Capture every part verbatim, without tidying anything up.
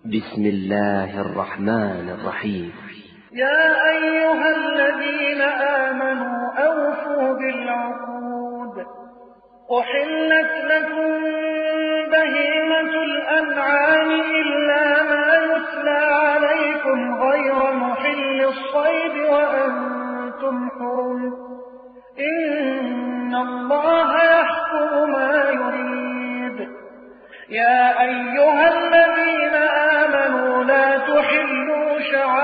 بسم الله الرحمن الرحيم. يا أيها الذين آمنوا أوفوا بالعقود. أحلت لكم بهيمة الأنعام إلا ما يتلى عليكم غير محل الصيد وأنتم حرم. إن الله يحكم ما يريد. يا أيها الذين آمنوا لا تحلوا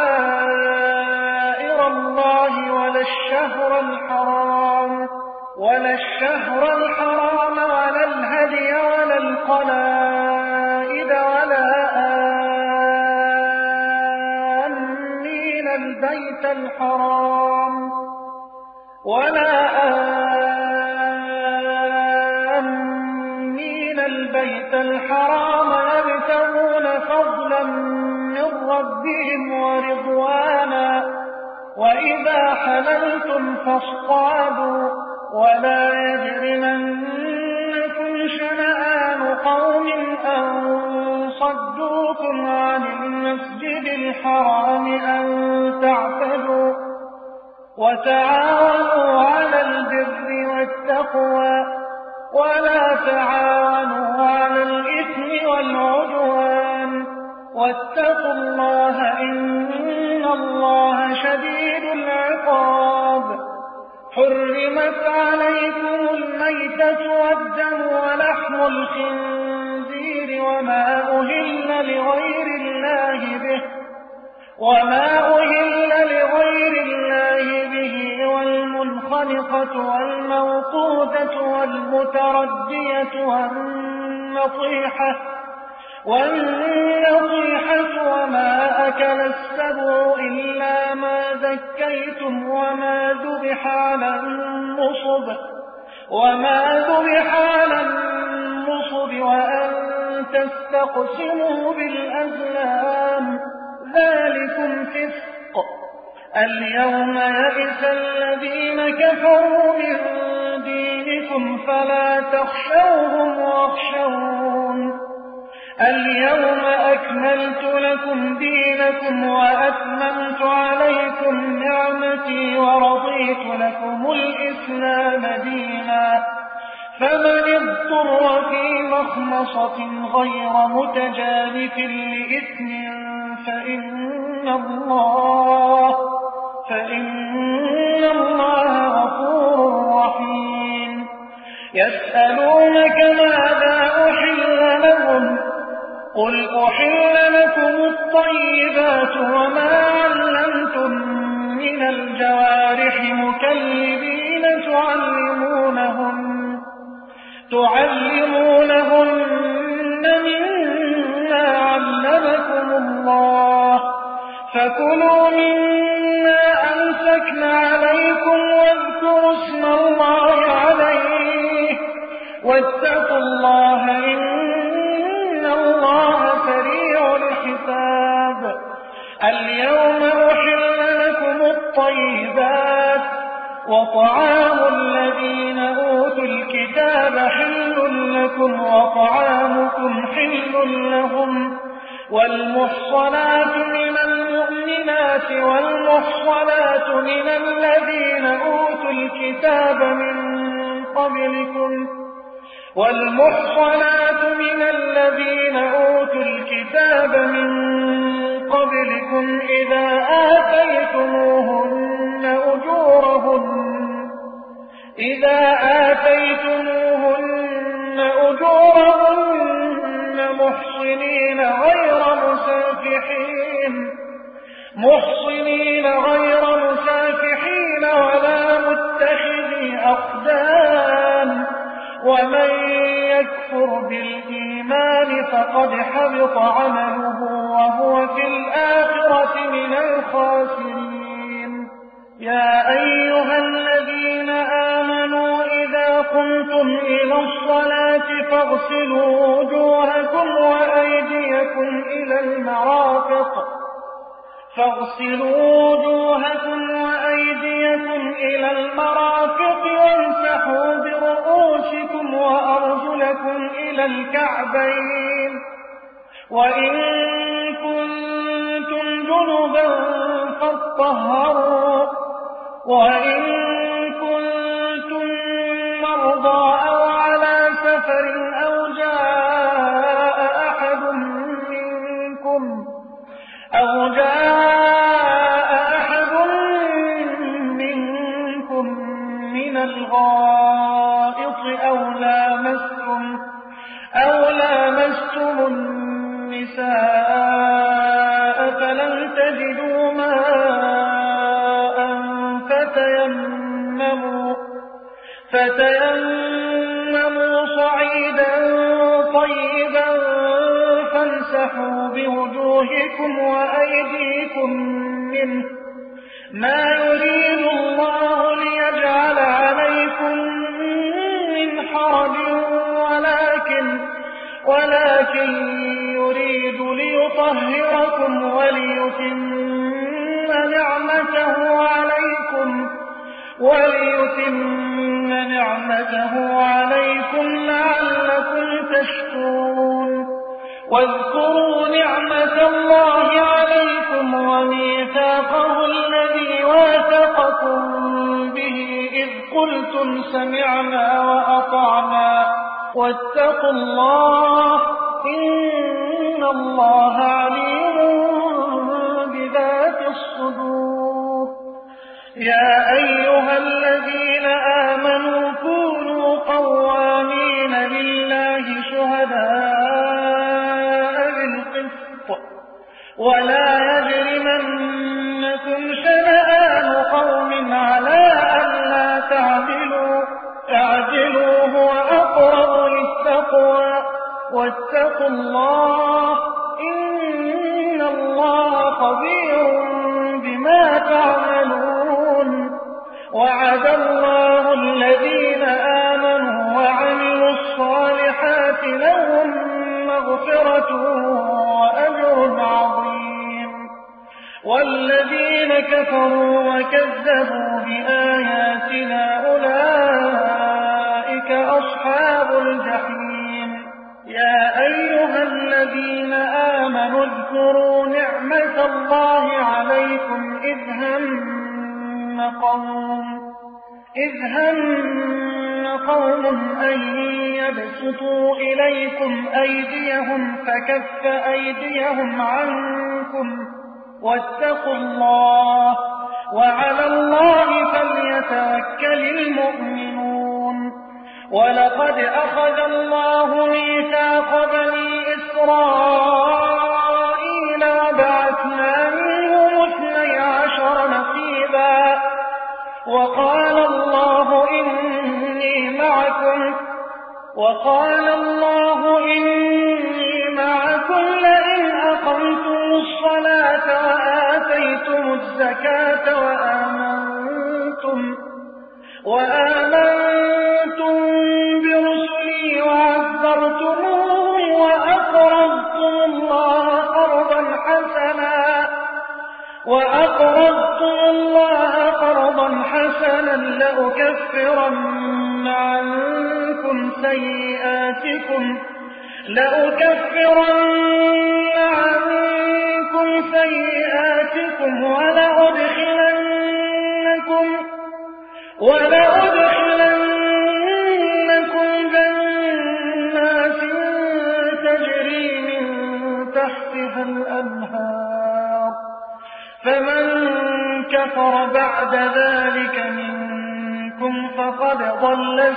شعائر الله ولا الشهر الحرام ولا الشهر الحرام ولا الهدي ولا القلائد ولا آمين البيت الحرام ولا آمين البيت الحرام يبتغون فضلا من ربهم ورضوانا وإذا حللتم فاصطادوا ولا يجرمنكم شنآن قوم أن صدوكم عن المسجد الحرام أن تعتدوا وتعاونوا على البر والتقوى ولا تعاونوا على الإثم والعدوان واتقوا الله إن الله شديد العقاب. حرمت عليكم الميتة والدم ولحم الخنزير وما أهل لغير الله به وما أهل لغير الله به والمنخنقة والموقوذة والمتردية والنطيحة والنطيحة وما أكل السبع إلا ما ذكيتم وما ذبح على النصب وما ذبح على النصب وأن تستقسموا بالأزلام ذلكم فسق. اليوم يئس الذين كفروا من دينكم فلا تخشوهم واخشون. اليوم أكملت لكم دينكم وأتممت عليكم نعمتي ورضيت لكم الإسلام دينا. فمن اضطر في مخمصة غير متجانف لإثم فإن الله فإن الله غفور رحيم. يسألونك ماذا أحل لهم قل أحل لكم الطيبات وما علمتم من الجوارح مكلبين تعلمونهن تعلمونهن مما علمكم الله فكلوا مما أمسكن عليكم واذكروا اسم الله عليه واتقوا الله إن الله سريع الحساب. اليوم أحل لكم الطيبات وطعام الذين أوتوا الكتاب حل لكم وطعامكم حل لهم والمحصنات من المؤمنات والمحصنات من الذين أوتوا الكتاب من قبلكم والمحصنات من الذين أوتوا الكتاب من قبلكم إذا آتيتموهن أجورهن إذا آتيتموهن أجورهن محصنين غير مسافحين محصنين غير مسافحين ولا متخذي أخدان ومن يكفر بالإيمان فقد حبط عمله وهو في الآخرة من الخاسرين. يا أيها الذين آمنوا إذا قمتم إلى الصلاة فاغسلوا وجوهكم وأيديكم إلى المرافق فاغسلوا وجوهكم وأيديكم إلى المرافق وامسحوا برؤوسكم وأرجلكم إلى الكعبين وإن طهروا. وإن كنتم مرضى أو على سفر أو جاء أحد منكم أو جاء أحد منكم من الغائط أو لامستم أو لامستم النساء فلم تجدوا ماء فتيمموا فتيمموا صعيدا طيبا فامسحوا بوجوهكم وأيديكم منه ما يريد الله ليجعل عليكم من حرج ولكن ولكن يريد ليطهركم وليتم نعمته عليكم وليتم نعمته عليكم لعلكم تشكرون. واذكروا نعمة الله عليكم وميثاقه الذي واثقكم به إذ قلتم سمعنا وأطعنا واتقوا الله إن الله عليم بذات الصدور. يا أيها الذين آمنوا كونوا قوامين لله شهداء بالقسط ولا يجرمنكم شنآن قوم على ألا تعدلوا اعدلوا هو أقرب للتقوى واتقوا الله إن الله خبير بما تعملون. وعد الله الذين آمنوا وعملوا الصالحات لهم مغفرة وأجر عظيم. والذين كفروا وكذبوا بآياتنا أولئك أصحاب الجحيم. يا أيها الذين آمنوا اذكروا نعمة الله عليكم إذ هم قوم إذ هم قوم أن يبسطوا إليكم أيديهم فكف أيديهم عنكم واتقوا الله وعلى الله فليتوكل المؤمنون. ولقد أخذ الله ميثاق بني إسرائيل وبعثنا منهم اثني عشر نقيبا وقال الله إني معكم وقال الله إني معكم لئن أقمتم الصلاة وآتيتم الزكاة وآمنتم وآمنتم برسلي وعزرتموهم وأقرضتم الله قرضا حسنا وأقرضتم الله قرضا حسنا لأكفرن عنكم سيئاتكم لأكفرن عنكم سيئاتكم ولأدخلنكم ولأدخلنكم جنات تجري من تحتها الأنهار فمن كفر بعد ذلك منكم فقد ضل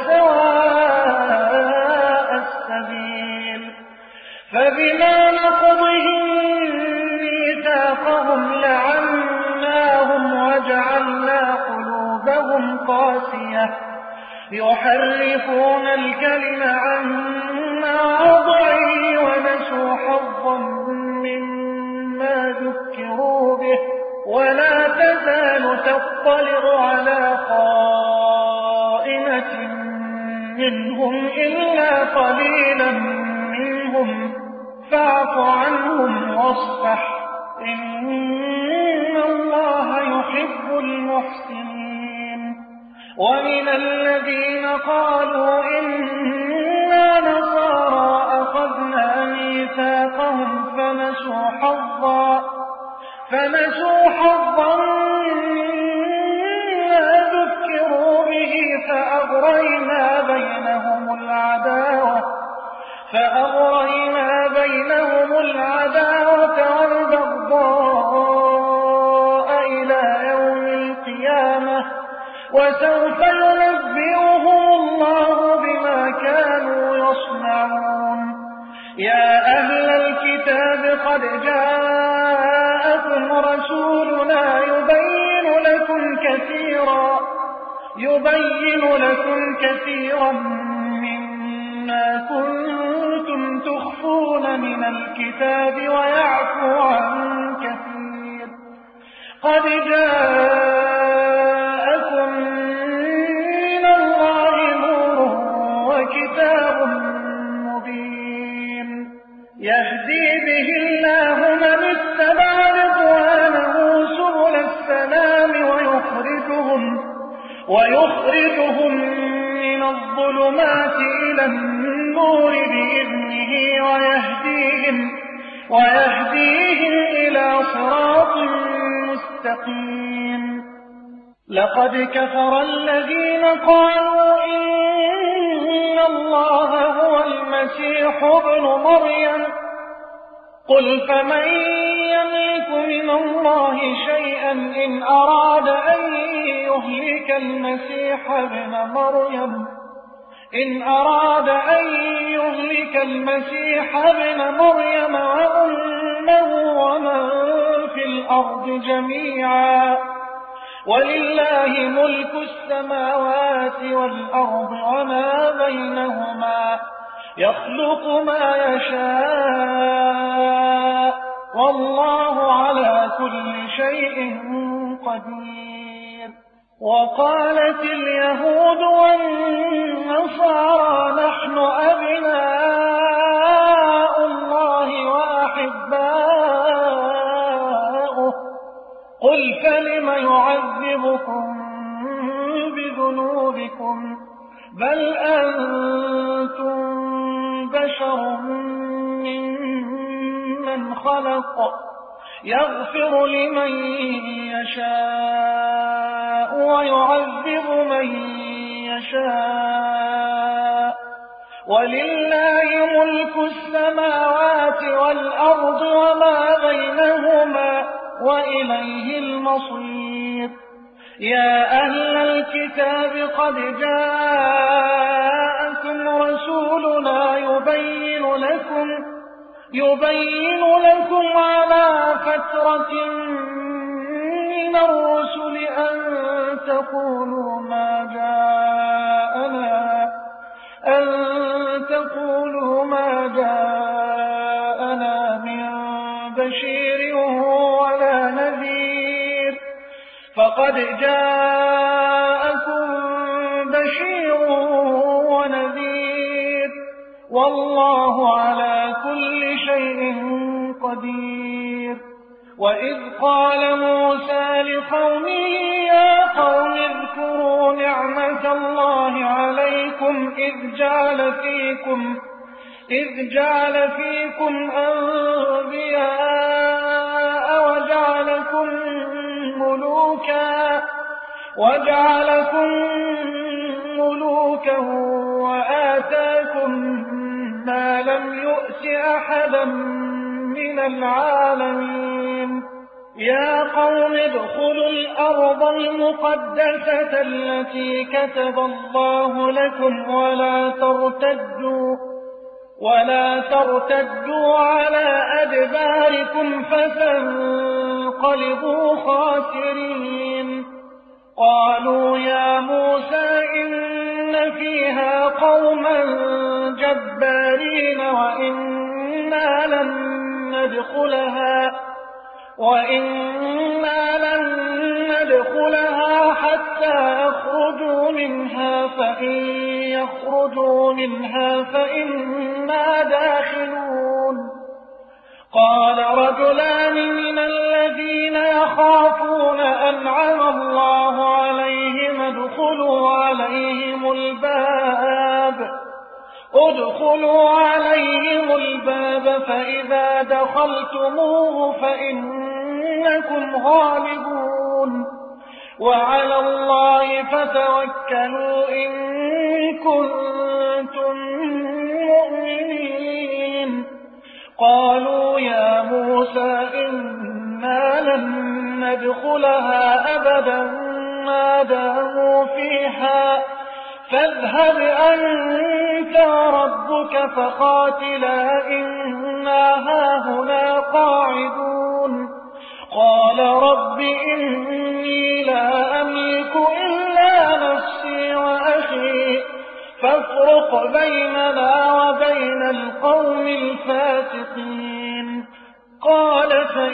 سواء السبيل. فبما نقضهم ميثاقهم لعناهم وجعلنا قلوبهم قاسية يحرفون الكلم عن مواضعه ونسوا حظا مما ذكروا به ولا تزال تطلع على خائنة منهم إلا قليلا منهم فاعف عنهم واصفح إن الله يحب المحسنين. ومن الذين قالوا إنا نصارى أخذنا ميثاقهم فنسوا حظا فنسوا حظا فأغرينا بينهم العداوة والبغضاء إلى يوم القيامة وسوف ينبئهم الله بما كانوا يصنعون. يا أهل الكتاب قد جاءكم رسولنا يبين لكم كثيرا يبين لكم كثيرا مما كنتم تخفون من الكتاب ويعفو عن كثير. قد جاءكم من الله نور وكتاب مبين يهدي به الله من اتبع رضوانه سبل السلام ويخرجهم ويخرجهم من الظلمات إلى النور بإذنه ويهديهم, ويهديهم إلى صراط مستقيم. لقد كفر الذين قالوا إن الله هو المسيح ابن مريم قل فمن يملك من الله شيئا إن أراد أن يهلك المسيح ابن مريم إن أراد أن يهلك المسيح ابن مريم وأمه ومن في الأرض جميعا ولله ملك السماوات والأرض وما بينهما يخلق ما يشاء والله على كل شيء قدير. وقالت اليهود والنصارى نحن أبناء الله وأحباؤه قل فلم يعذبكم بذنوبكم بل أنتم بشر ممن خلق يغفر لمن يشاء ويعذب من يشاء ولله ملك السماوات والأرض وما بينهما وإليه المصير. يا أهل الكتاب قد جاءكم رسولنا يبين لكم يبين لكم على فترة من الرسل أن تقولوا ما جاءنا أن تقولوا ما جاءنا من بشير ولا نذير فقد جاءكم بشير ونذير والله على كل شيء قدير. وإذ قال موسى لقومه يا قوم اذكروا نعمة الله عليكم إذ جعل فيكم إذ جعل فيكم أنبياء وجعلكم ملوكا وجعلكم ملوكا وآتاكم ما لم يؤت أحدا من العالمين. يا قوم ادخلوا الأرض المقدسة التي كتب الله لكم ولا ترتدوا ولا ترتدوا على أدباركم فتنقلبوا خاسرين. قالوا يا موسى إن فيها قوما جبارين وإنا لن ندخلها وإنا لن ندخلها حتى يخرجوا منها فإن يخرجوا منها فإنا داخلون. قال رجلان من الذين يخافون أنعم الله عليهم ادخلوا عليهم الباب ادخلوا عليهم الباب فإذا دخلتموه فإنكم غالبون وعلى الله فتوكلوا إن كنتم مؤمنين. قالوا يا موسى إنا لن ندخلها أبدا ما داموا فيها فاذهب أنت وربك فقاتلا إنا هاهنا قاعدون قال رب إني لا أملك إلا نفسي وأخي فافرق بيننا وبين القوم الفاسقين قال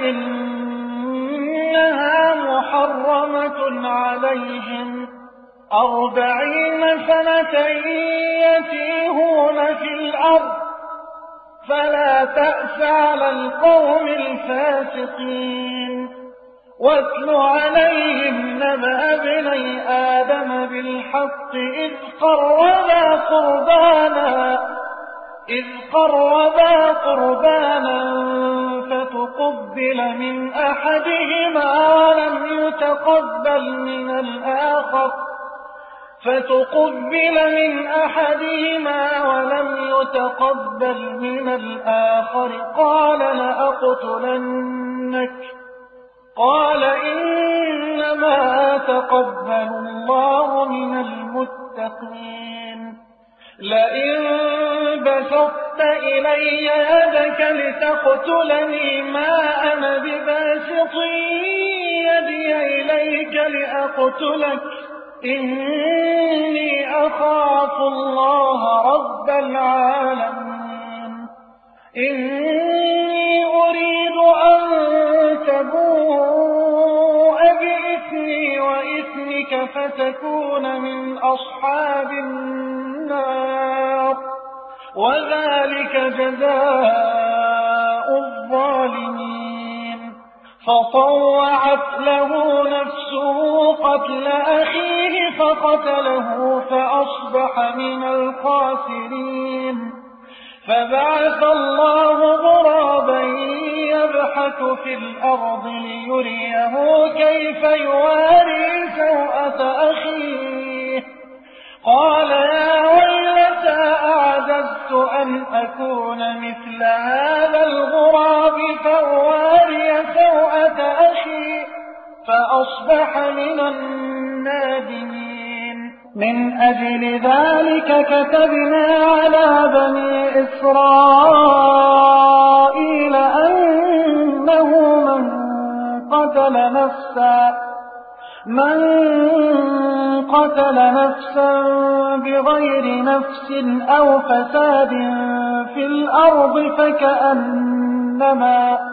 فإنها محرمة عليهم أربعين سنة يتيهون في الأرض فلا تأس على القوم الفاسقين واتل عليهم نبأ ابني آدم بالحق إذ قربا قربانا إذ قربا قربانا فتقبل من أحدهما ولم يتقبل من الآخر فتقبل من أحدهما ولم يتقبل من الآخر قال لأقتلنك قال إنما تقبل الله من المتقين لئن بسطت إلي يدك لتقتلني ما أنا بباسط يدي إليك لأقتلك إني أخاف الله رب العالمين إني أريد أن تبوء بإثمي وإثمك فتكون من أصحاب النار وذلك جزاء الظالمين فطوعت له نفسه قتل أخيه فقتله فأصبح من الخاسرين فبعث الله غرابا يبحث في الأرض ليريه كيف يواري سوءة أخيه قال يا ويلتى أعجزت أن أكون مثل هذا الغراب فأواري سوءة أخي فأصبح من النادمين من أجل ذلك كتبنا على بني إسرائيل أنه من قتل نفسا من قتل نفسا بغير نفس أو فساد في الأرض فكأنما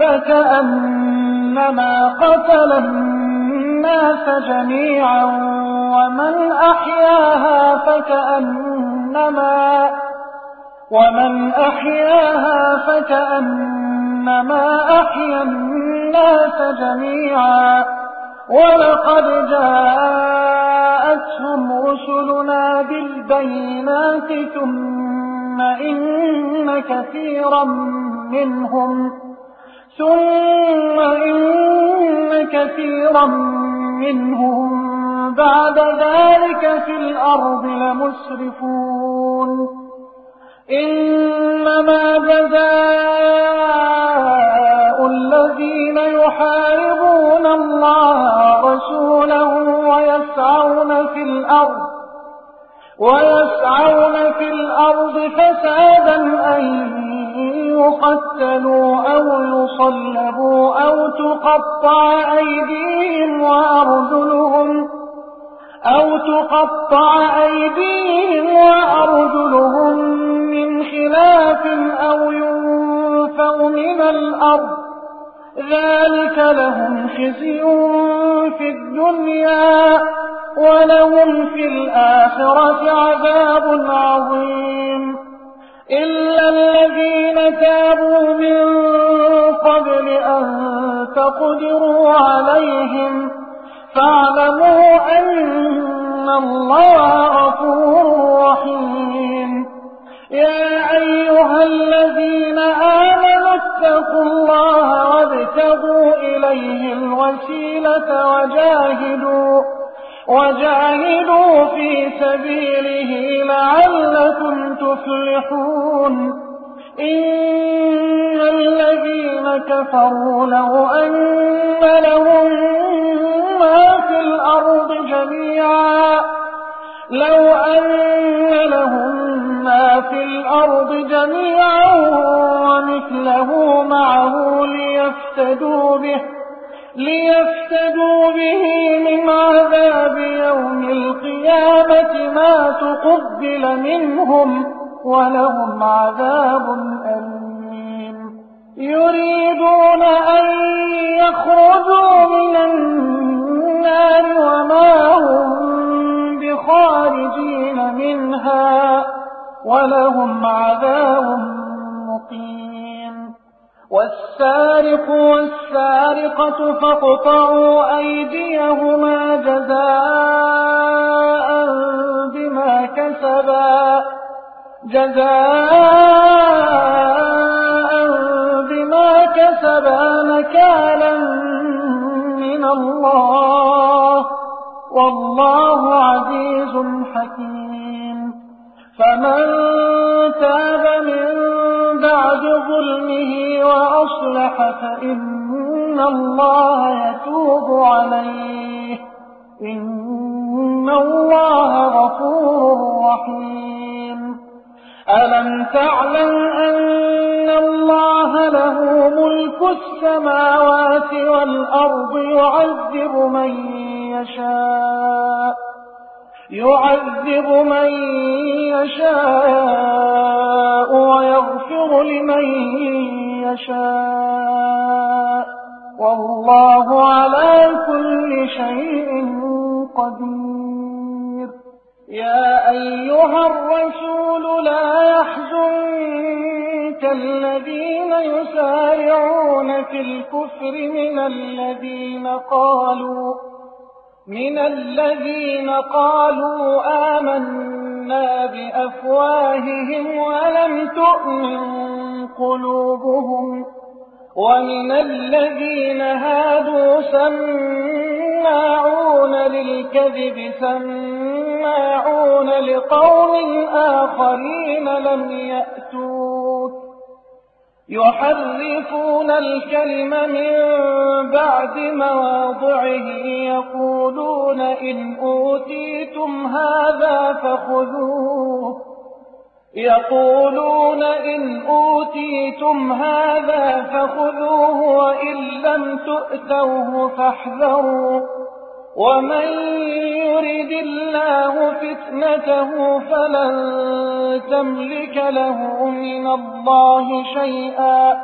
فكأنما قتل الناس جميعا ومن أحياها فكأنما ومن أحياها فكأنما أحيا الناس جميعا ولقد جاءتهم رسلنا بالبينات ثم إن كثيرا منهم ثم إن كثيرا منهم بعد ذلك في الأرض لمسرفون إنما جزاء الذين يحاربون الله ورسوله ويسعون في الأرض ويسعون في الأرض فسادا أن يقتلوا أو يصلبوا أو تقطع أيديهم وأرجلهم أو تقطع أيديهم وأرجلهم من خلاف أو ينفوا من الأرض ذلك لهم خزي في الدنيا ولهم في الآخرة عذاب عظيم إلا الذين تابوا من قبل أن تقدروا عليهم فاعلموا أن الله غفور رحيم يا أيها الذين آمنوا اتقوا الله وابتغوا إليه الوسيلة وجاهدوا وجاهدوا في سبيله لعلكم تفلحون إن الذين كفروا لو أن لهم ما في الأرض جميعا لو أن لهم ما في الأرض جميعا ومثله معه ليفتدوا به ليفتدوا به من عذاب يوم القيامة ما تقبل منهم ولهم عذاب أليم يريدون أن يخرجوا من النار وما هم بخارجين منها ولهم عذاب مقيم والسارق والسارقة فاقطعوا أيديهما جزاء بما كسبا جزاء بما كسبا نكالا من الله والله عزيز حكيم فمن تاب من بعد ظلمه وأصلح فإن الله يتوب عليه إن الله غفور رحيم ألم تعلم أن الله له ملك السماوات والأرض يعذب من يشاء يعذب من يشاء ويغفر لمن يشاء والله على كل شيء قدير يا أيها الرسول لا يحزنك الذين يسارعون في الكفر من الذين قالوا من الذين قالوا آمنا بأفواههم ولم تؤمن قلوبهم ومن الذين هادوا سماعون للكذب سماعون لقوم آخرين لم يأتوك يحرفون الكلم من بعد مواضعه يقولون إن أوتيتم هذا فخذوه يقولون إن أوتيتم هذا فخذوه وإن لم تؤتوه فاحذروا ومن يرد الله فتنته فلن تملك له من الله شيئا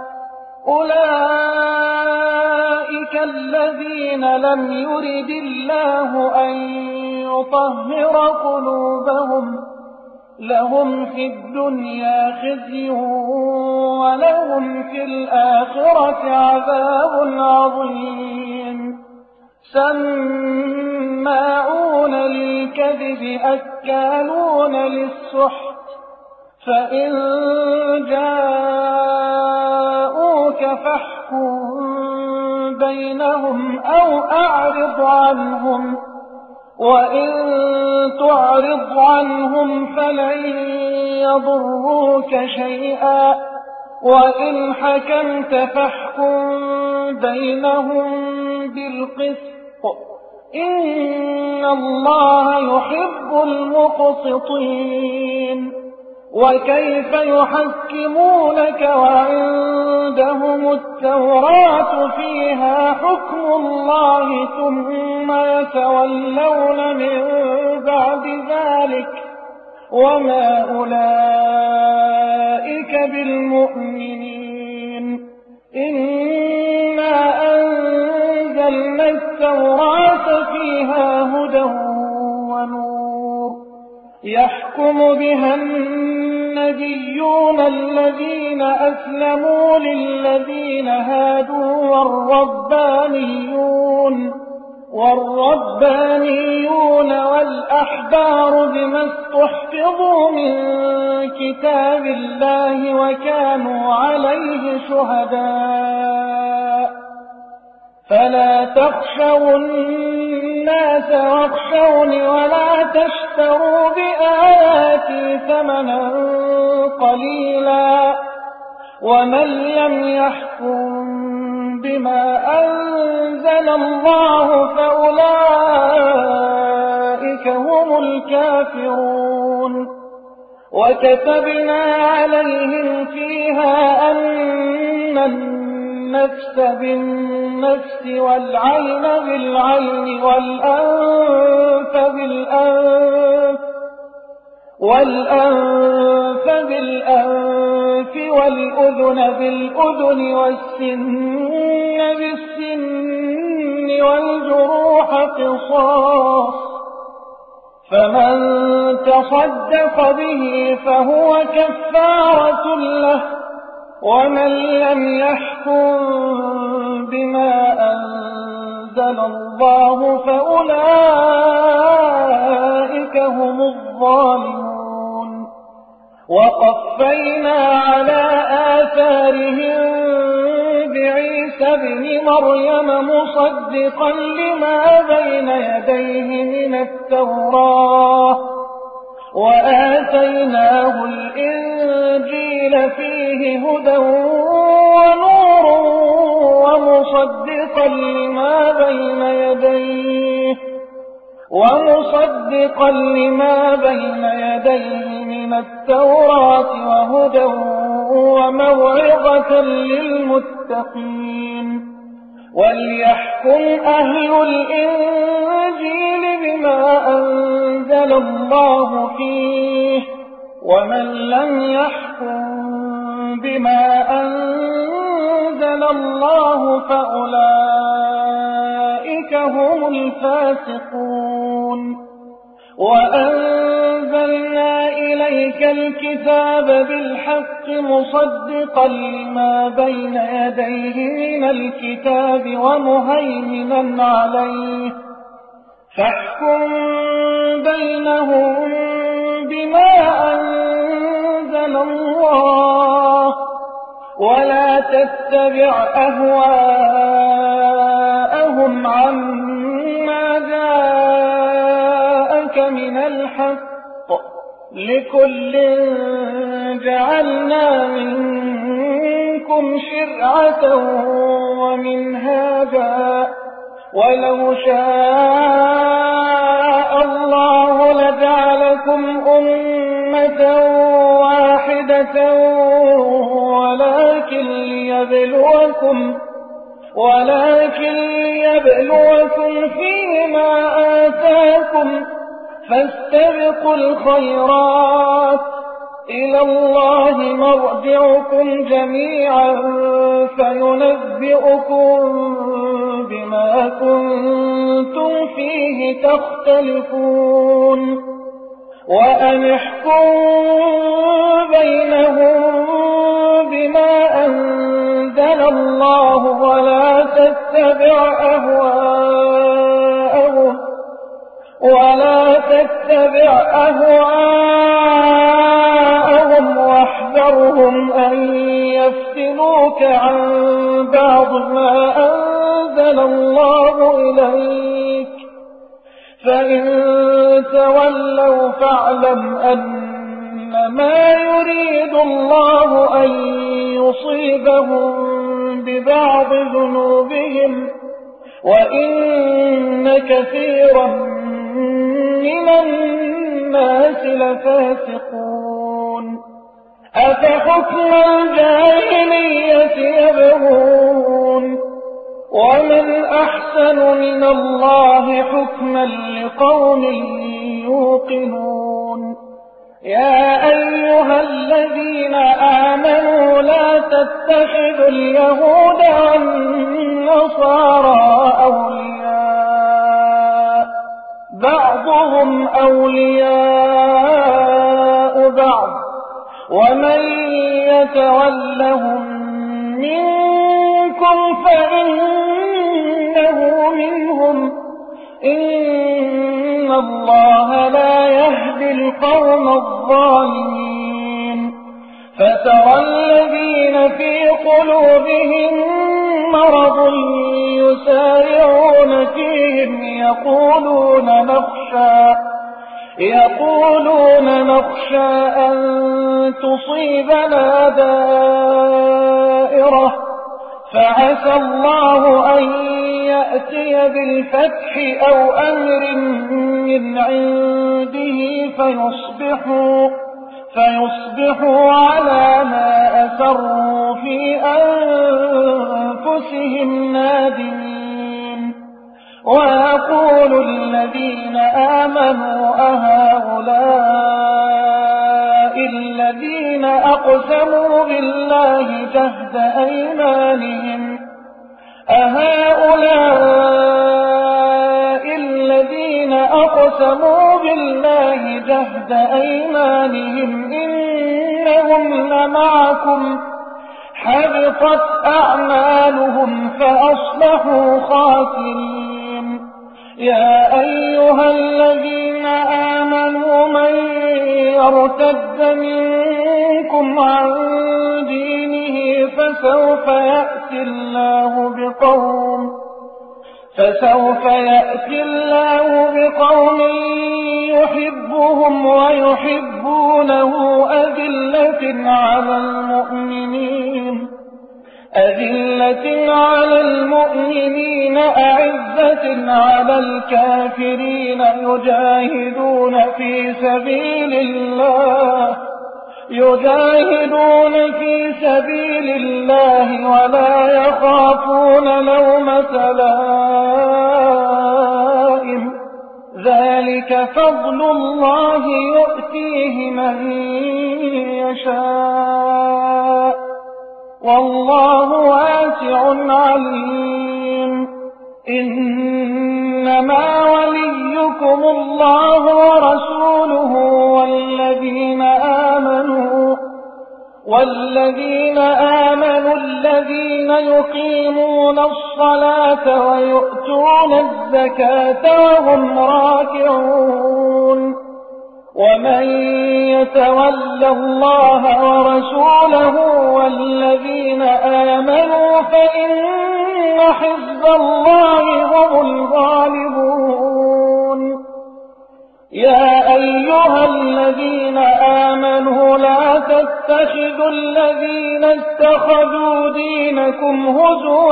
أولئك الذين لم يرد الله أن يطهر قلوبهم لهم في الدنيا خزي ولهم في الآخرة عذاب عظيم سماعون للكذب أكالون للسحت فإن جاءوك فاحكم بينهم أو أعرض عنهم وإن تعرض عنهم فلن يضروك شيئا وإن حكمت فاحكم بينهم بالقسط إن الله يحب المقسطين وكيف يحكمونك وعندهم التوراة فيها حكم الله ثم يتولون من بعد ذلك وما أولئك بالمؤمنين إنا أنزلنا التوراة فيها هدى ونور يحكم بها النبيون الذين أسلموا للذين هادوا والربانيون والربانيون والأحبار بما استحفظوا من كتاب الله وكانوا عليه شهداء فلا تخشوا الناس واخشوني ولا تشتروا بآياتي ثمنا قليلا ومن لم يحكم بما أنزل الله فأولئك هم الكافرون. وكتبنا عليهم فيها أن النفس بالنفس والعين بالعين والأنف بالأنف والأنف بالأنف والأذن بالأذن والسن بالسن والجروح قصاص، فمن تصدق به فهو كفارة له، ومن لم يحكم بما أنزل الله فأولئك هم الظالمون. وقفينا على آثارهم بعيسى ابن مريم مصدقا لما بين يديه من التوراة، وآتيناه الإنجيل فيه هدى ونور ومصدقا لما بين يديه ومصدقا لما بين يديه من التوراة وهدى وموعظة للمتقين. وليحكم أهل الإنجيل بما أنزل الله فيه، ومن لم يحكم بما أنزل الله فأولئك هم الفاسقون. وأنزلنا إليك الكتاب بالحق مصدقا لما بين يديه من الكتاب ومهيمنا عليه، فاحكم بينهم بما أنزل الله، ولا تتبع أهواءهم عما جاءك من الحق، لكل جعلنا منكم شرعة ومنهاجا، ولو شاء الله لجعلكم أمة واحدة ولكن ليبلوكم ولكن ليبلوكم فيما آتاكم، فاستبقوا الخيرات، إلى الله مرجعكم جميعا فينبئكم بما كنتم فيه تختلفون. وأن احكم بينهم بما أنزل الله، ولا تتبع أهواءهم ولا تتبع أهواءهم واحذرهم أن يفتنوك عن بعض ما أنزل الله إليك، فإن تولوا فاعلم أنما يريد الله أن يصيبهم ببعض ذنوبهم، وإن كثيرا من الناس لفاسقون. أفحكم الجاهلية يبغون، ومن أحسن من الله حكما لقوم يوقنون. يا أيها الذين آمنوا لا تتخذوا اليهود والنصارى أولياء، بعضهم أولياء بعض، ومن يتولهم منكم فإنه منهم، إن الله لا يهدي القوم الظالمين. فترى الذين في قلوبهم مرض يسارعون فيهم يقولون نخشى يقولون نخشى أن تصيبنا دائرة فعسى الله أن يأتي بالفتح أو أمر من عنده فيصبحوا, فيصبحوا على ما أسروا في أنفسهم نادمين. ويقول الذين آمنوا أهؤلاء الذين أقسموا بالله جهد أيمانهم أهؤلاء الذين أقسموا بالله جهد أيمانهم إنهم لمعكم حبطت أعمالهم فأصبحوا خاسرين. يا أيها الذين آمنوا من يرتد منكم عن دينه فسوف يأتي الله بقوم فسوف يأتي الله بقوم يحبهم ويحبونه أذلة على المؤمنين أذلة على المؤمنين أعزة على الكافرين يجاهدون في سبيل الله يجاهدون في سبيل الله ولا يخافون لومة لائم ذلك فضل الله يؤتيه من يشاء والله واسع عليم. إنما وليكم الله ورسوله والذين آمنوا والذين آمنوا الذين يقيمون الصلاة ويؤتون الزكاة وهم راكعون. ومن يتول الله ورسوله والذين آمنوا فإن حزب الله هم الغالبون. يا أيها الذين آمنوا لا تتخذوا الذين اتخذوا دينكم هزوا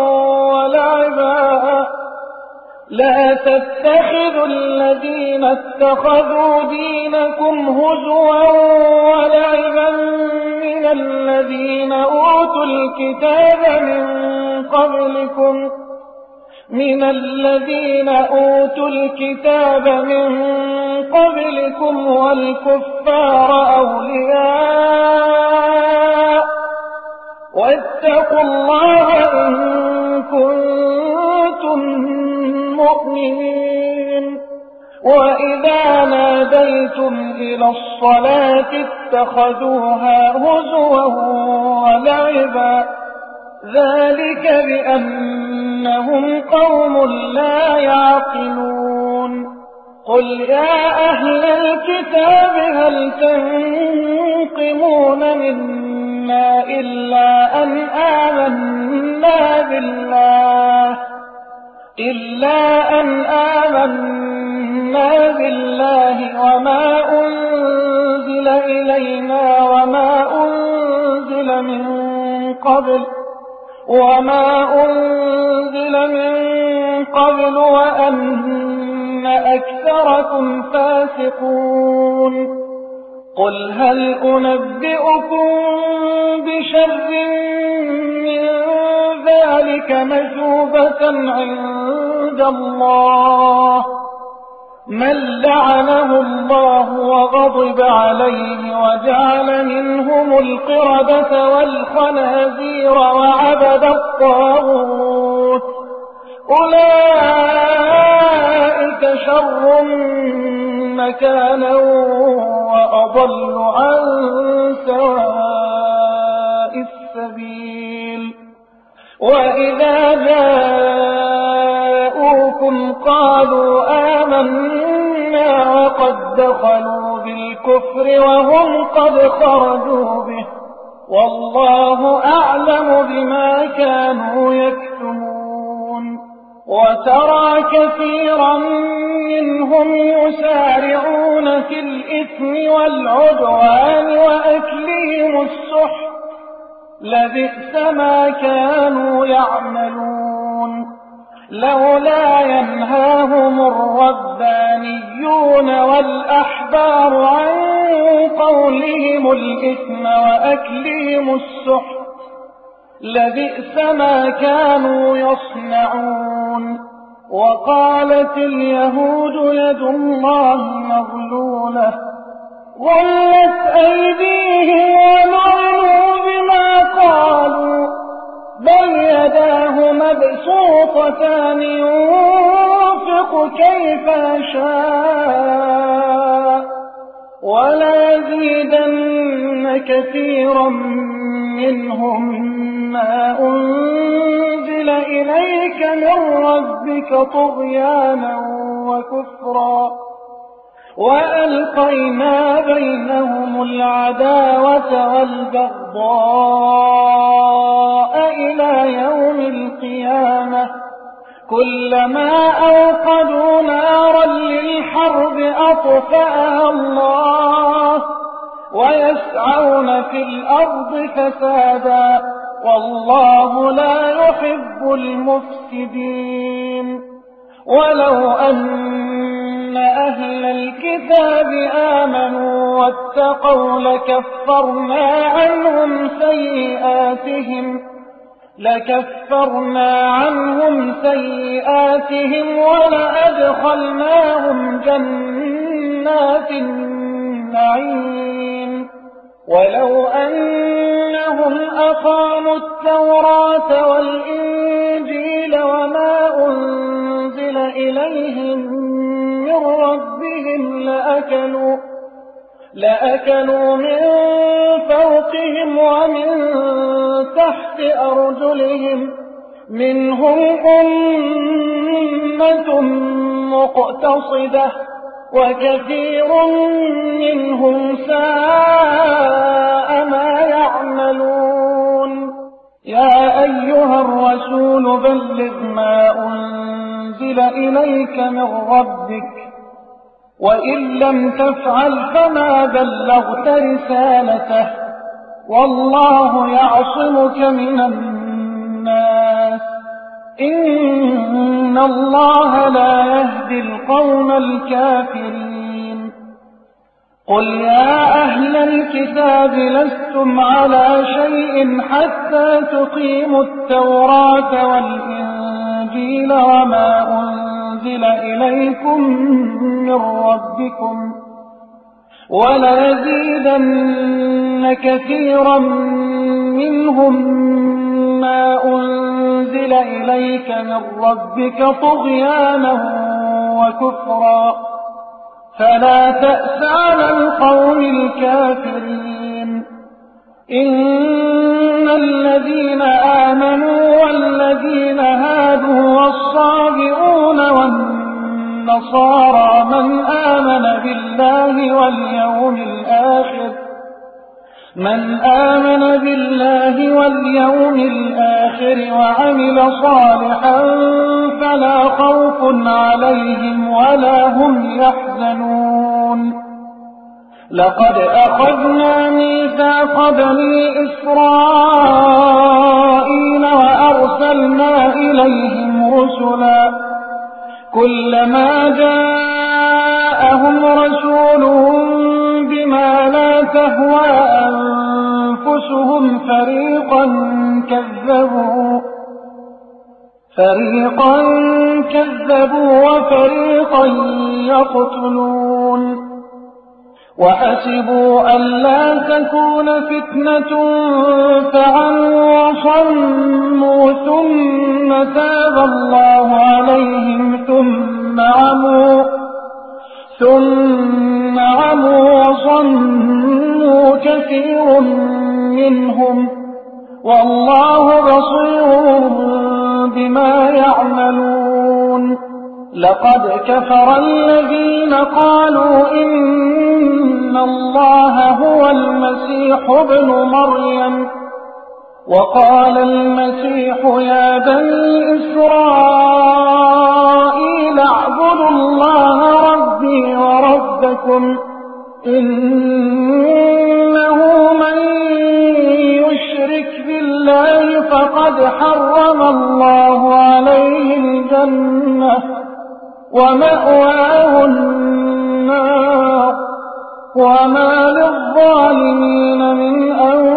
ولعبا لا تتخذوا الذين اتخذوا دينكم هزوا ولعبا من الذين أوتوا الكتاب من قبلكم من الذين أوتوا الكتاب من قبلكم والكفار أولياء واتقوا الله إن كنتم مؤمنين. وإذا ناديتم إلى الصلاة اتخذوها هزوا ولعبا ذلك بأنهم قوم لا يعقلون. قل يا أهل الكتاب هل تنقمون منا إلا أن آمنا بالله إلا أن آمنا بالله وما أنزل إلينا وما أنزل من قبل وما أنزل من قبل وأن أكثركم فاسقون. قل هل أنبئكم بشر من ذلك مثوبة عند الله من لعنه الله وغضب عليه وجعل منهم القردة والخنازير وعبد الطاغوت أولئك شر مكانا وأضل عن سواء السبيل. وإذا جاءوكم قالوا آمنا وقد دخلوا بالكفر وهم قد خرجوا به والله أعلم بما كانوا يكتمون. وترى كثيرا منهم يسارعون في الإثم والعدوان وأكلهم السحت لبئس ما كانوا يعملون لولا ينهاهم الربانيون والأحبار عن قولهم الإثم وأكلهم السحت لبئس ما كانوا يصنعون وقالت اليهود يد الله مغلولة غلت أيديهم ولعنوا بما قالوا بل يداه مبسوطتان ينفق كيف يشاء وليزيدن كثيرا منهم ما أنزل إليك من ربك طغيانا وكفرا وألقينا بينهم العداوة والبغضاء إلى يوم القيامة كلما أوقدوا نارا للحرب أطفأها الله ويسعون في الأرض فسادا والله لا يحب المفسدين ولو أن أهل الكتاب آمنوا واتقوا لكفرنا عنهم سيئاتهم لكفرنا عنهم سيئاتهم ولأدخلناهم جنات النعيم ولو أنهم أقاموا التوراة والإنجيل وما أنزل إليهم من ربهم لأكلوا لأكلوا من فوقهم ومن تحت أرجلهم منهم أمة مقتصدة وكثير منهم ساء ما يعملون يا أيها الرسول بلغ ما أنزل إليك من ربك وإن لم تفعل فما بلغت رسالته والله يعصمك من الناس إن الله لا يهدي القوم الكافرين قل يا أهل الكتاب لستم على شيء حتى تقيموا التوراة والإنجيل وما أنزل إليكم من ربكم وليزيدن كثيرا منهم ما أنزل إليك من ربك طغيانا وكفرا فلا تأس على القوم الكافرين إن الذين آمنوا والذين هادوا والصابئون والنصارى من آمن بالله واليوم الآخر من آمن بالله واليوم الآخر وعمل صالحا فلا خوف عليهم ولا هم يحزنون لقد أخذنا ميثاق بني إسرائيل وأرسلنا إليهم رسلا كلما جاءهم رسولهم بما لا تهوى أنفسهم فريقا كذبوا فريقا كذبوا وفريقا يقتلون وحسبوا ألا تكون فتنة فعموا وصموا ثم تاب الله عليهم ثم عموا ثم عموا وصموا كثير منهم والله بصير بما يعملون لقد كفر الذين قالوا إن الله هو المسيح ابن مريم وقال المسيح يا بني إسرائيل ربكم إنه من يشرك بالله فقد حرم الله عليه الجنة ومأواه النار وما للظالمين من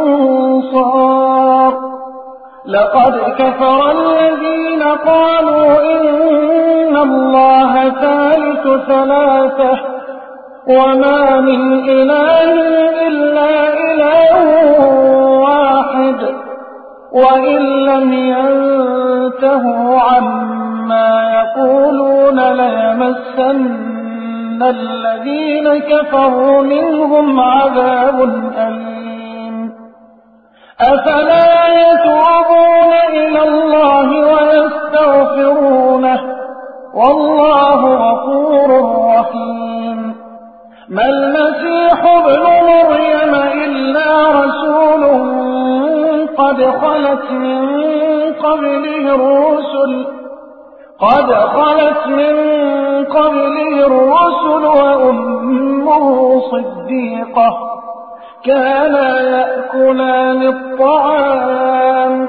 أنصار لقد كفر الذين قالوا إن الله ثالث ثلاثة وما من إله إلا إله واحد وإن لم ينتهوا عما يقولون ليمسن الذين كفروا منهم عذاب أليم أفلا يتوبون إلى الله ويستغفرونه والله غفور رحيم ما المسيح ابن مريم إلا رسول قد خلت من قبله الرسل قد خلت من قبله الرسل وأمه صديقة كانا يأكلان الطعام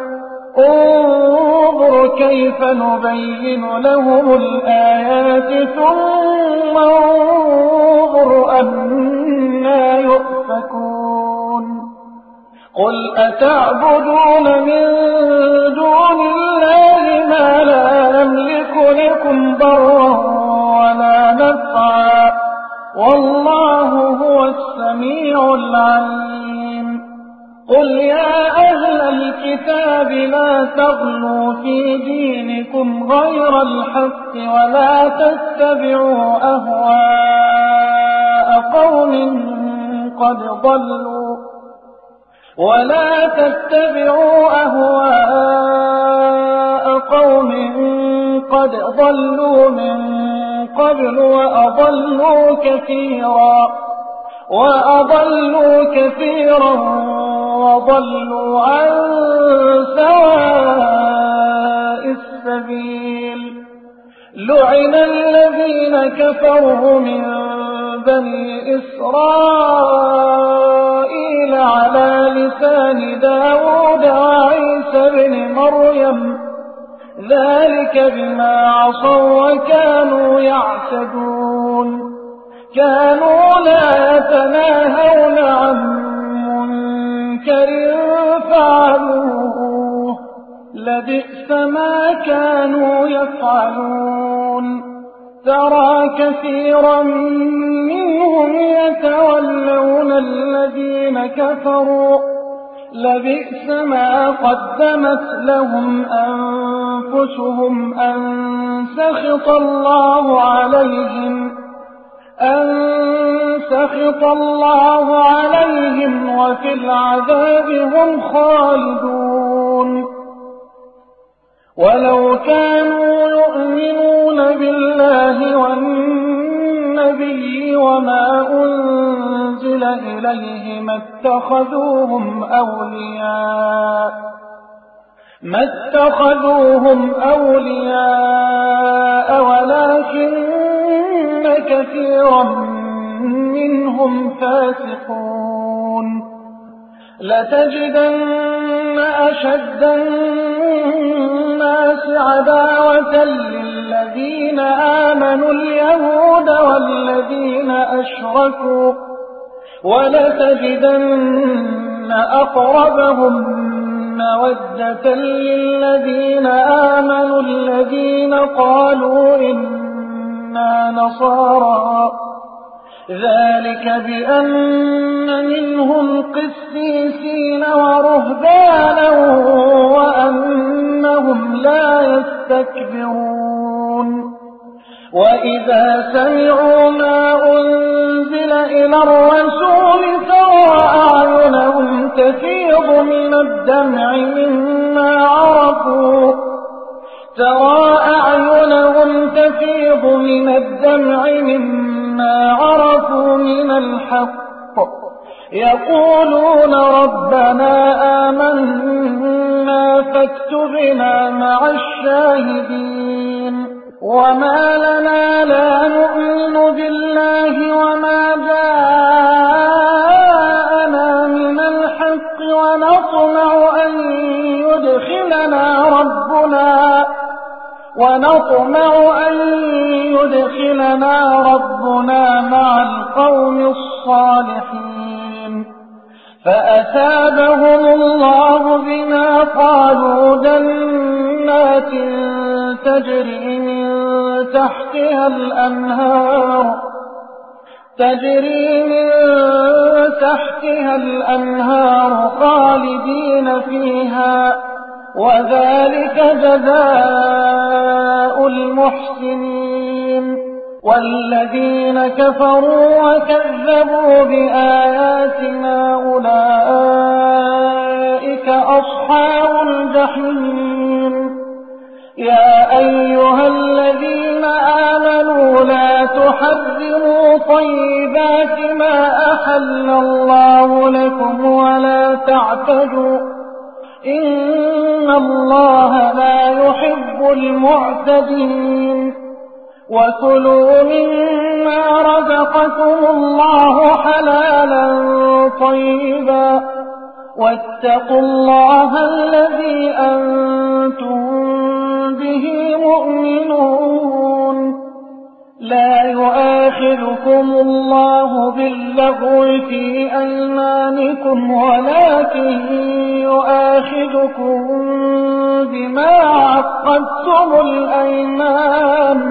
انظر كيف نبين لهم الآيات ثم انظر أنا يؤفكون قل أتعبدون من دون الله ما لا يملك لكم ضرا ولا نفعا والله هو السميع العليم قل يا أهل الكتاب لا تغلوا في دينكم غير الحق ولا تتبعوا أهواء قوم قد ضلوا ولا تتبعوا أهواء قوم قد ضلوا من قبل وأضلوا كثيرا وأضلوا كثيرا وضلوا عن سواء السبيل لعن الذين كفروا من بني إسرائيل على لسان داود وعيسى بن مريم ذلك بما عصوا وكانوا يعتدون كانوا لا يتناهون عن منكر فعلوه لبئس ما كانوا يفعلون ترى كثيرا منهم يتولون الذين كفروا لبئس ما قدمت لهم أنفسهم أن سخط الله عليهم أن سخط الله عليهم وفي العذاب هم خالدون ولو كانوا يؤمنون بالله والنبي وما أنزل إليه ما اتخذوهم أولياء ما اتخذوهم أولياء ولكن كثيرا منهم فاسقون لتجدن أشد الناس عداوة للذين آمنوا اليهود والذين أشركوا ولتجدن أقربهم مودة للذين آمنوا الذين قالوا إنا نصارى ذلك بأن منهم قسيسين ورهبانا وأنهم لا يستكبرون وإذا سمعوا ما أنزل إلى الرسول ترى أعينهم تفيض من الدمع مما عرفوا ترى أعينهم تفيض من الدمع مما عرفوا من الحق يقولون ربنا آمنا فاكتبنا مع الشاهدين وما لنا لا نؤمن بالله وما ونطمع أن يدخلنا ربنا مع القوم الصالحين فأثابهم الله بما قالوا جنات تجري من تحتها الأنهار تجري من تحتها الأنهار خالدين فيها وذلك جزاء المحسنين والذين كفروا وكذبوا بآياتنا أولئك أصحاب الجحيم يا أيها الذين آمنوا لا تحرموا طيبات ما أحل الله لكم ولا تعتدوا إن الله لا يحب المعتدين وكلوا مما رزقكم الله حلالا طيبا واتقوا الله الذي أنتم به مؤمنون لا يؤاخذكم الله باللغو في أيمانكم ولكن يؤاخذكم بما عقدتم الأيمان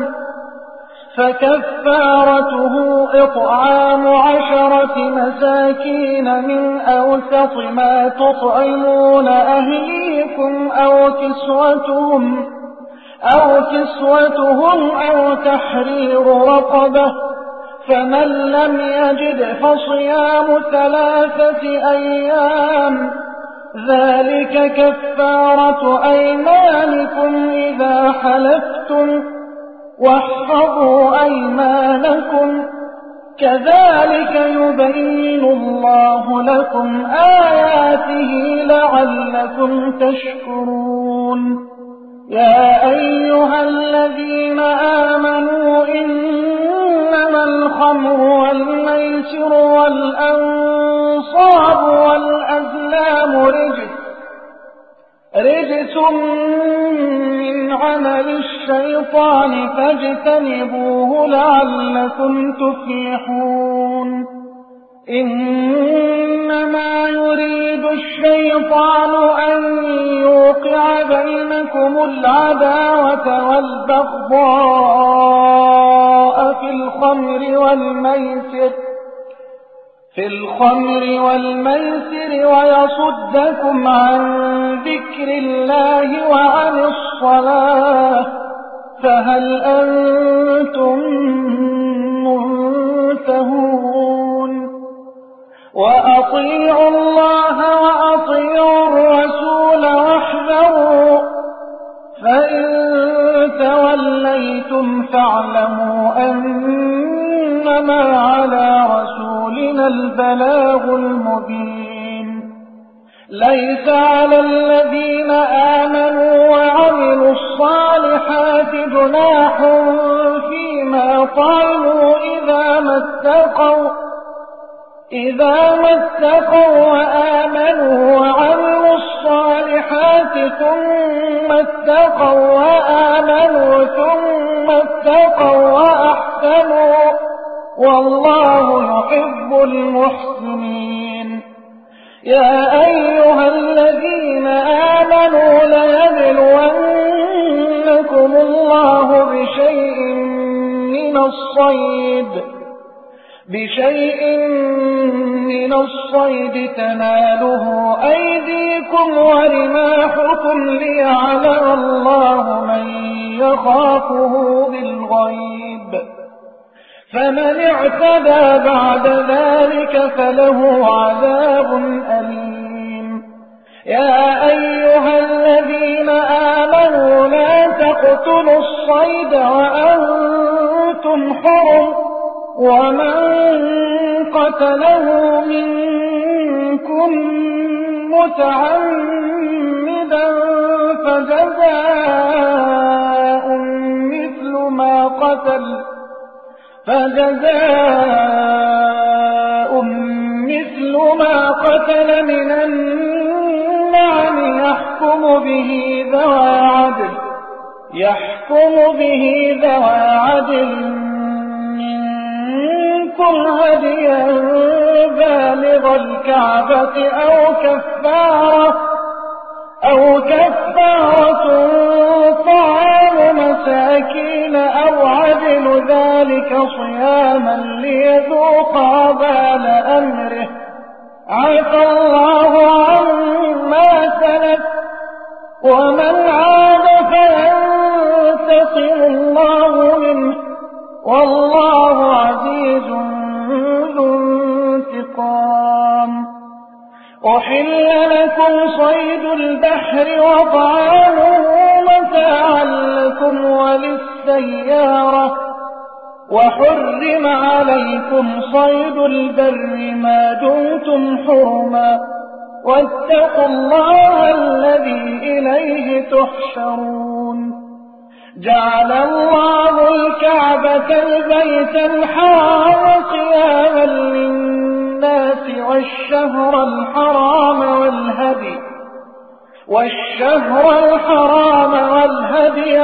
فكفارته إطعام عشرة مساكين من أوسط ما تطعمون أهليكم أو كسوتهم أو كسوتهم أو تحرير رقبة فمن لم يجد فصيام ثلاثة أيام ذلك كفارة أيمانكم إذا حلفتم واحفظوا أيمانكم كذلك يبين الله لكم آياته لعلكم تشكرون يا أيها الذين آمنوا إنما الخمر والميسر والأنصاب والأزلام رجس رجس من عمل الشيطان فاجتنبوه لعلكم تفلحون إنما يريد الشيطان أن يوقع بينكم العداوة والبغضاء في الخمر والميسر في الخمر والميسر ويصدكم عن ذكر الله وعن الصلاة فهل أنتم منتهون وأطيعوا الله وأطيعوا الرسول واحذروا فإن توليتم فاعلموا أنما على رسولنا البلاغ المبين ليس على الذين آمنوا وعملوا الصالحات جناح فيما طعموا إذا ما اتقوا إذا ما اتقوا وآمنوا وعملوا الصالحات ثم اتقوا وآمنوا ثم اتقوا وأحسنوا والله يحب المحسنين يا أيها الذين آمنوا ليبلونكم الله بشيء من الصيد بشيء من الصيد تناله أيديكم ورماحكم ليعلم الله من يخافه بالغيب فمن اعتدى بعد ذلك فله عذاب أليم يا أيها الذين آمنوا لا تقتلوا الصيد وأنتم حرم ومن قتله منكم متعمدا فجزاء مثل ما قتل فجزاء مثل ما قتل من النعم يحكم به ذوى عدل يحكم به ذوى عدل منكم هديا بالغ الكعبة أو كفارة أو كفارة طعام مساكين أو عدل ذلك صياما ليذوق وبال أمره عفى الله عما سلف ومن عاد فينتقم الله منه والله عزيز ذو انتقام. أحل لكم صيد البحر وطعامه متاعا لكم وللسيارة وحرم عليكم صيد البر ما دمتم حرما واتقوا الله الذي إليه تحشرون. جعل الله الكعبة البيت الحرام قياما للناس والشهر الحرام والهدي والشهر الحرام والهدي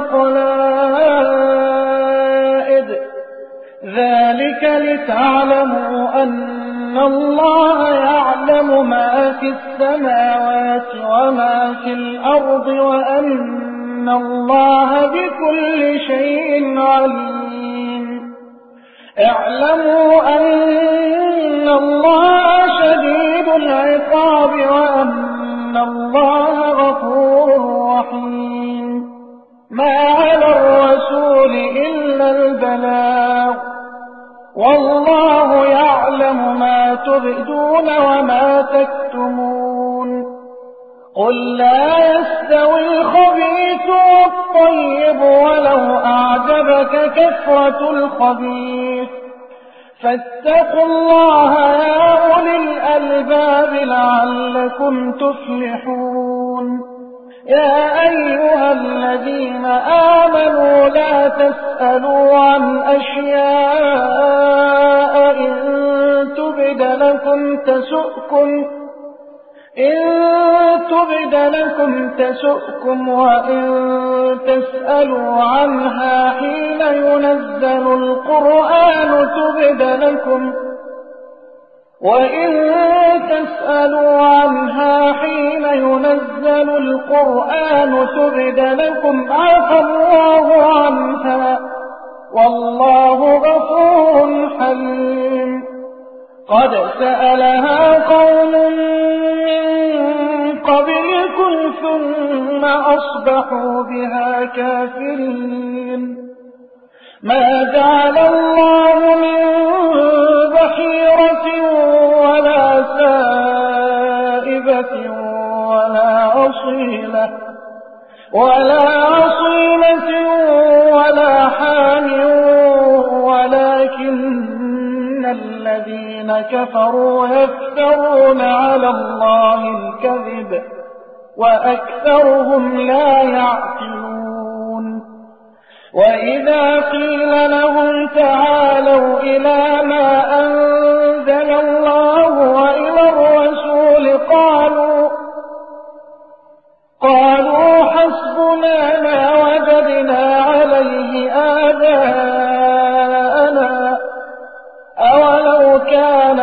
والقلائد ذلك لتعلموا أن الله يعلم ما في السماوات وما في الأرض وأن الله بكل شيء عليم. اعلموا أن الله شديد العقاب وأن الله غفور رحيم. ما على الرسول إلا البلاغ والله يعلم ما تبدون وما تكتمون. قل لا يستوي الخبيث والطيب ولو أعجبك كثرة الخبيث فاتقوا الله يا أولي الألباب لعلكم تفلحون. يا أيها الذين آمنوا لا تسألوا عن أشياء إن تبد لكم تسؤكم إن تبد لكم تسؤكم وإن تسألوا عنها حين ينزل القرآن تبد لكم وإن تسألوا عنها حين ينزل القرآن تبد لكم عفى الله عنها والله غفور حليم. قد سألها قوم من قبلكم ثم أصبحوا بها كافرين. ما جعل الله من بحيرة ولا سائبة ولا أصيلة ولا عصيلة ولا حام ولكن الذين كفروا يفترون على الله الكذب وأكثرهم لا يعقلون. وإذا قيل لهم تعالوا إلى ما أنزل الله وإلى الرسول قالوا قالوا حسبنا ما وجدنا عليه آباءنا أولو كان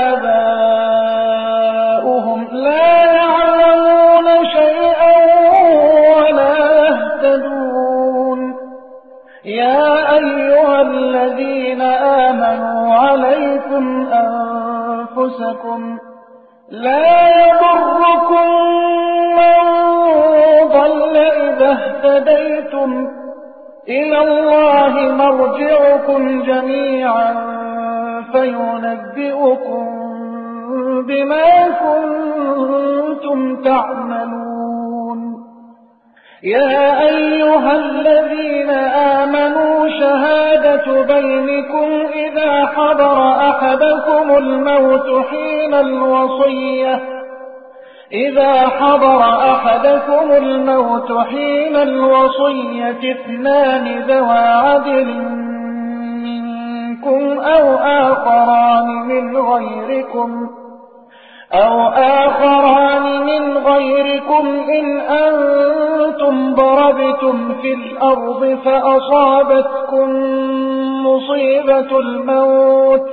آباؤهم لا يعلمون شيئا ولا يهتدون. يا أيها الذين آمنوا عليكم أنفسكم لا يضركم من ضل إذا اهتديتم إلى الله مرجعكم جميعا فينبئكم بما كنتم تعملون. يا أيها الذين آمنوا شهادة بينكم إذا حضر أحدكم الموت حين الوصية إذا حضر أحدكم الموت حين الوصية اثنان ذوى عدل منكم أو آخران من غيركم أو آخران من غيركم إن أنتم ضربتم في الأرض فأصابتكم مصيبة الموت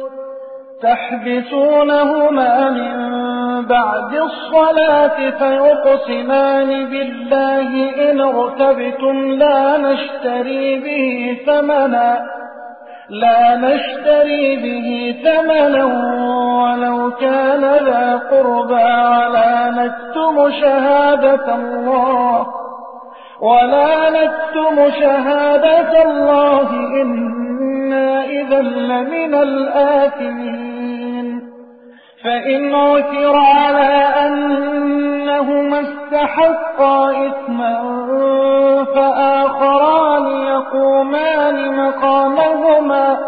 تحبسونهما من بعد الصلاة فيقسمان بالله إن ارتبتم لا نشتري به ثمنا لا نشتري به ثمنا ولو كان ذا قربى ولا نكتم شهادة الله ولا نكتم شهادة الله إنا إذا لمن الآثمين فإن عثر على أنهما استحقا إثما فآخران يقومان مقامهما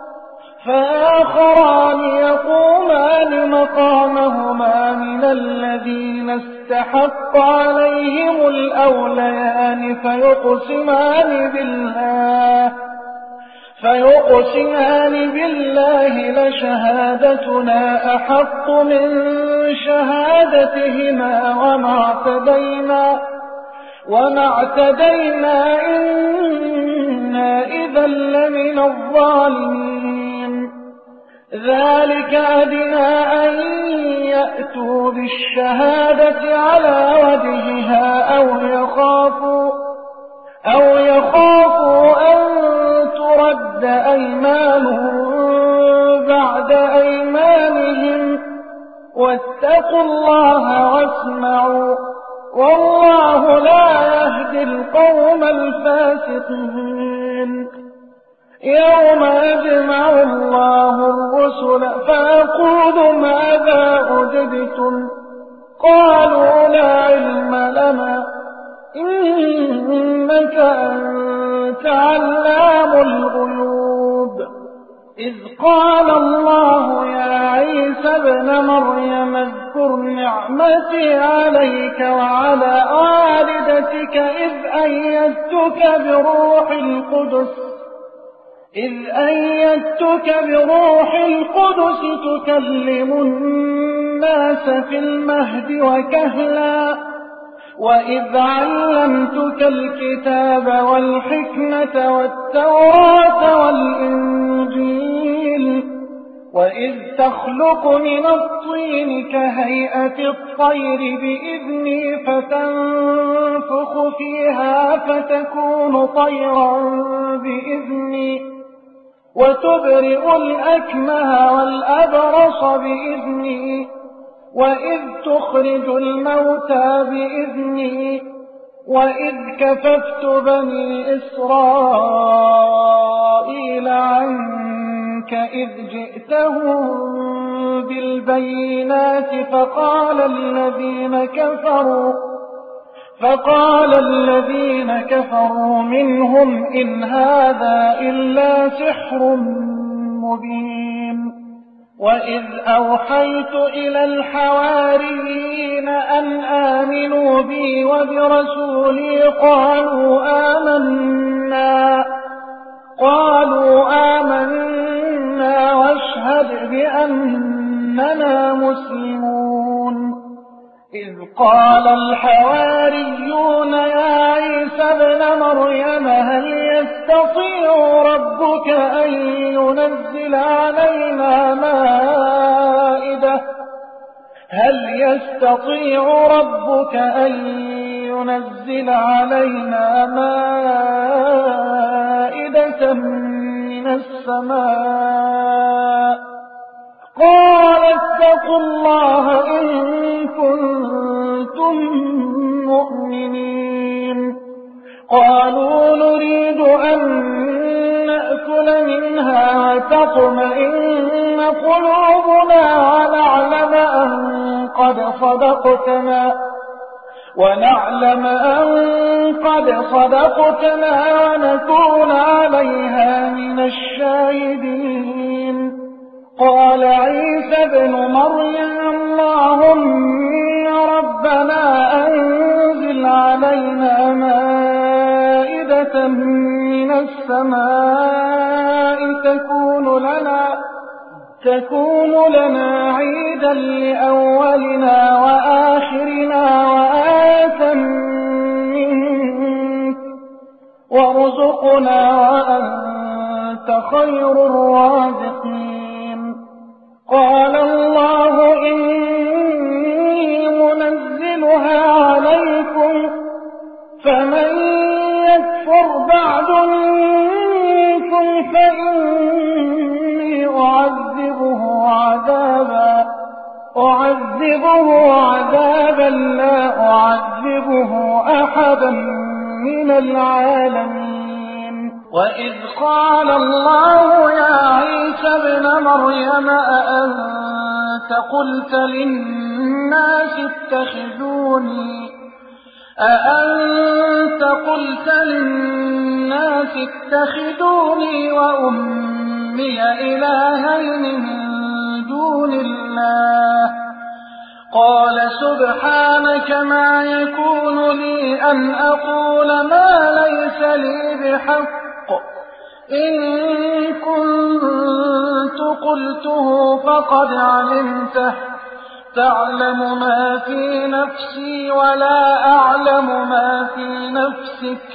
فآخران يقومان مقامهما من الذين استحق عليهم الأوليان فيقسمان بالله فيقسمان بالله لشهادتنا أحق من شهادتهما وما اعتدينا وما اعتدينا إنا إذا لمن الظالمين ذلك أدنى أن يأتوا بالشهادة على وجهها أو يخافوا أو يخافوا أن ترد أيمانهم بعد أيمانهم واتقوا الله واسمعوا والله لا يهدي القوم الفاسقين يوم يجمع الله الرسل فيقول ماذا أجبتم قالوا لا علم لنا إنك أنت علام الغيوب إذ قال الله يا عيسى ابن مريم اذكر نعمتي عليك وعلى والدتك إذ أيدتك بروح القدس إذ أيدتك بروح القدس تكلم الناس في المهد وكهلا وإذ علمتك الكتاب والحكمة والتوراة والإنجيل وإذ تخلق من الطين كهيئة الطير بإذني فتنفخ فيها فتكون طيرا بإذني وتبرئ الأكمه والأبرص بإذني وإذ تخرج الموتى بإذني وإذ كففت بني إسرائيل عنك إذ جئتهم بالبينات فقال الذين كفروا فقال الذين كفروا منهم إن هذا إلا سحر مبين وإذ أوحيت إلى الحواريين أن آمنوا بي وبرسولي قالوا آمنا قالوا آمنا واشهد بأننا مسلمون إذ قال الحواريون يا عيسى ابن مريم هل يستطيع ربك أن ينزل علينا مائدة هل يستطيع ربك أن ينزل علينا مائدة من السماء قال اتقوا الله إن كنتم مؤمنين قالوا نريد أن نأكل منها وتطمئن قلوبنا ونعلم أن قد صدقتنا ونعلم أن قد صدقتنا ونكون عليها من الشاهدين قال عيسى ابن مريم اللهم ربنا أنزل علينا مائدة من السماء تكون لنا تكون لنا عيدا لأولنا وآخرنا وآية منك وارزقنا وأنت خير الرازقين. قال الله إني منزلها عليكم فمن يكفر بعد منكم فإني أعذبه عذابا أعذبه عذابا لا أعذبه أحدا من العالمين. وإذ قال الله يا عيسى ابن مريم أأنت قلت للناس اتخذوني أأنت قلت للناس اتخذوني وأمي إلهين من دون الله قال سبحانك ما يكون لي أن أقول ما ليس لي بحق إن كنت قلته فقد علمته تعلم ما في نفسي ولا أعلم ما في نفسك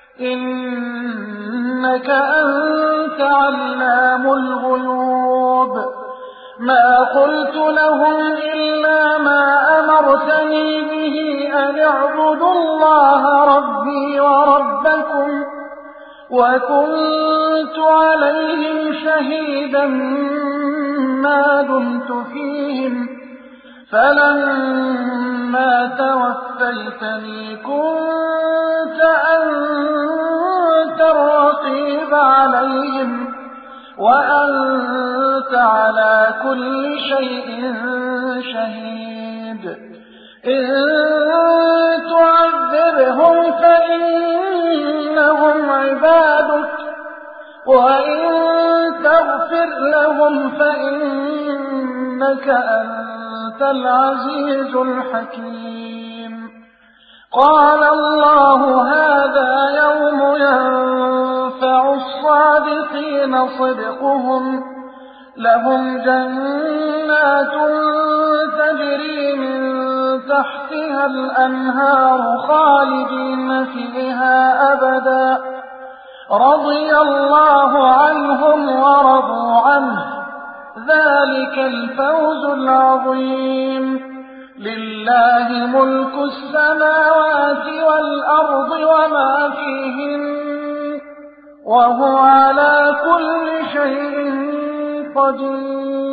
إنك أنت علام الغيوب. ما قلت لهم إلا ما أمرتني به أن اعبدوا الله ربي وربكم وكنت عليهم شهيدا ما دمت فيهم فلما توفيتني كنت أنت الرقيب عليهم وأنت على كل شيء شهيد. إن تعذبهم فإنهم عبادك وإن تغفر لهم فإنك أنت العزيز الحكيم. قال الله هذا يوم ينفع الصادقين صدقهم لهم جنات تجري من تحتها الأنهار خالدين فيها أبدا رضي الله عنهم ورضوا عنه ذلك الفوز العظيم. لله ملك السماوات والأرض وما فيهن وهو على كل شيء قدير.